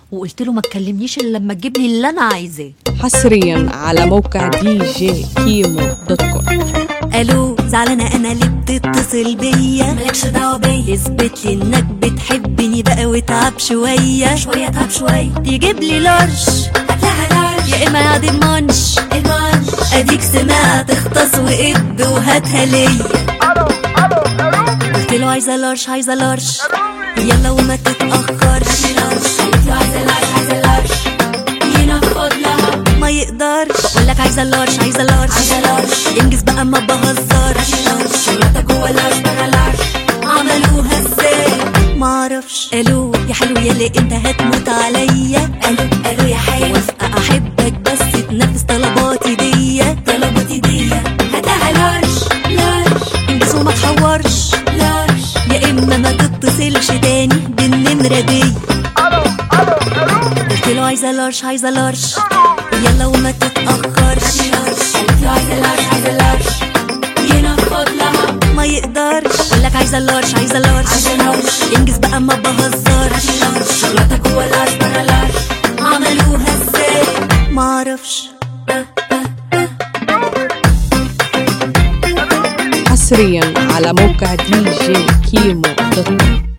وقلت له ما تكلمنيش الا لما تجيب لي اللي انا عايزاه. حصريا على موقع djkimo.com. الو زعلانه انا ليه بتتصل بيا؟ مالكش دعوه بيا، اثبت لي انك بتحبني بقى وتعب شويه تعب شويه، تجيب لي لارش هتلاقيها لارش يا اما يا دي المانش اديك سمعت اختص وقد وهاتها ليا. قلت له عايزه لارش عايزه لارش يلا وما تتاخرش. قالت له عايزه لارش ينفض لها ما يقدرش. بقول لك عايزه لارش عايزه لارش انجز بقى ما بهزرش. شغلتك جوه لارش بره لارش، عملوها ازاي معرفش. الو يا حلو يا ليه انت هتموت عليا. الو يا حلو وافقه احبك بس تنفذ طلباتي دي هتلاقيها لارش انجز وما تحورش يا اما ما تتصلش تاني بالنمره دي. قلت له عايزه لارش يلا وما تتاخرش. قالت له عايزه لارش ينفض لها ما يقدرش. بقول لك عايزه لارش انجز بقى ما بهزرش. شغلتك جوه لارش بره لارش، عملوها ازاي معرفش. حصريا على موقع djkimo.com.